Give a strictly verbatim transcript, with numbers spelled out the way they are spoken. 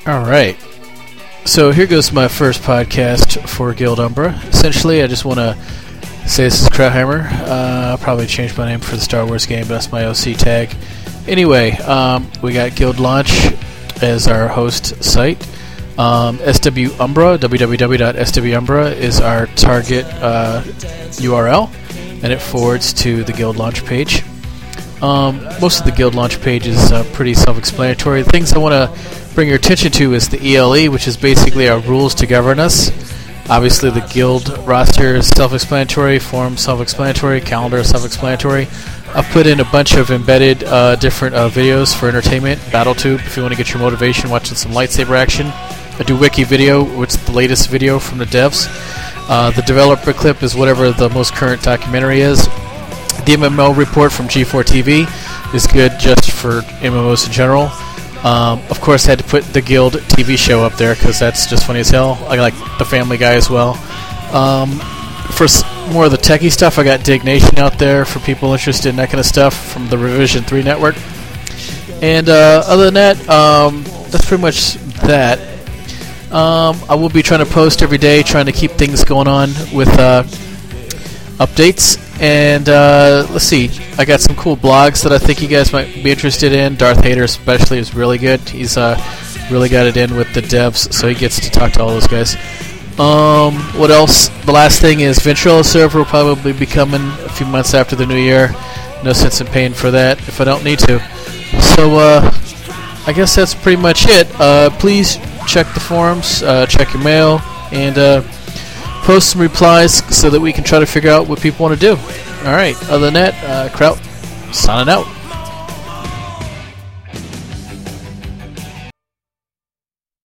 All right. So here goes my first podcast for Guild Umbra. Essentially, I just want to say this is Krauthammer. Uh, I'll probably change my name for the Star Wars game, but that's my O C tag. Anyway, um, we got Guild Launch as our host site. Um, S W Umbra, w w w dot s w umbra is our target uh, U R L, and it forwards to the Guild Launch page. Um, most of the Guild Launch page is uh, pretty self-explanatory. The things I want to bring your attention to is the E L E, which is basically our rules to govern us. Obviously, the Guild roster is self-explanatory, forum self-explanatory, calendar self-explanatory. I've put in a bunch of embedded uh, different uh, videos for entertainment. BattleTube, if you want to get your motivation watching some lightsaber action. I do Wiki Video, which is the latest video from the devs. Uh, the developer clip is whatever the most current documentary is. The M M O report from G four T V is good just for M M Os in general. Um, of course, I had to put the Guild T V show up there because that's just funny as hell. I like the Family Guy as well. Um, for s- more of the techie stuff, I got Dig Nation out there for people interested in that kind of stuff from the Revision three network. And uh, other than that, um, that's pretty much that. Um, I will be trying to post every day, trying to keep things going on with uh, updates. And uh, let's see, I got some cool blogs that I think you guys might be interested in. Darth Hater especially is really good. He's uh, really got it in with the devs, so he gets to talk to all those guys. Um, what else? The last thing is Ventrilo server will probably be coming a few months after the new year. No sense in paying for that if I don't need to. So uh, I guess that's pretty much it. Uh, please check the forums, uh, check your mail, and uh, post some replies so that we can try to figure out what people want to do. Alright, other than that, uh, Kraut, signing out.